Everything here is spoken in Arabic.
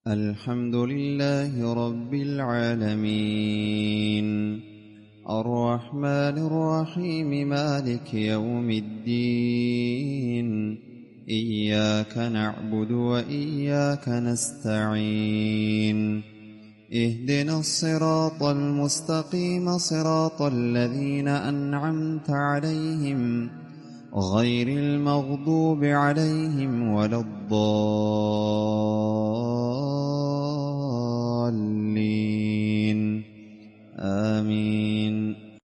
الحمد لله رب العالمين الرحمن الرحيم مالك يوم الدين إياك نعبد وإياك نستعين اهدنا الصراط المستقيم صراط الذين أنعمت عليهم غير المغضوب عليهم ولا الضالين آمين.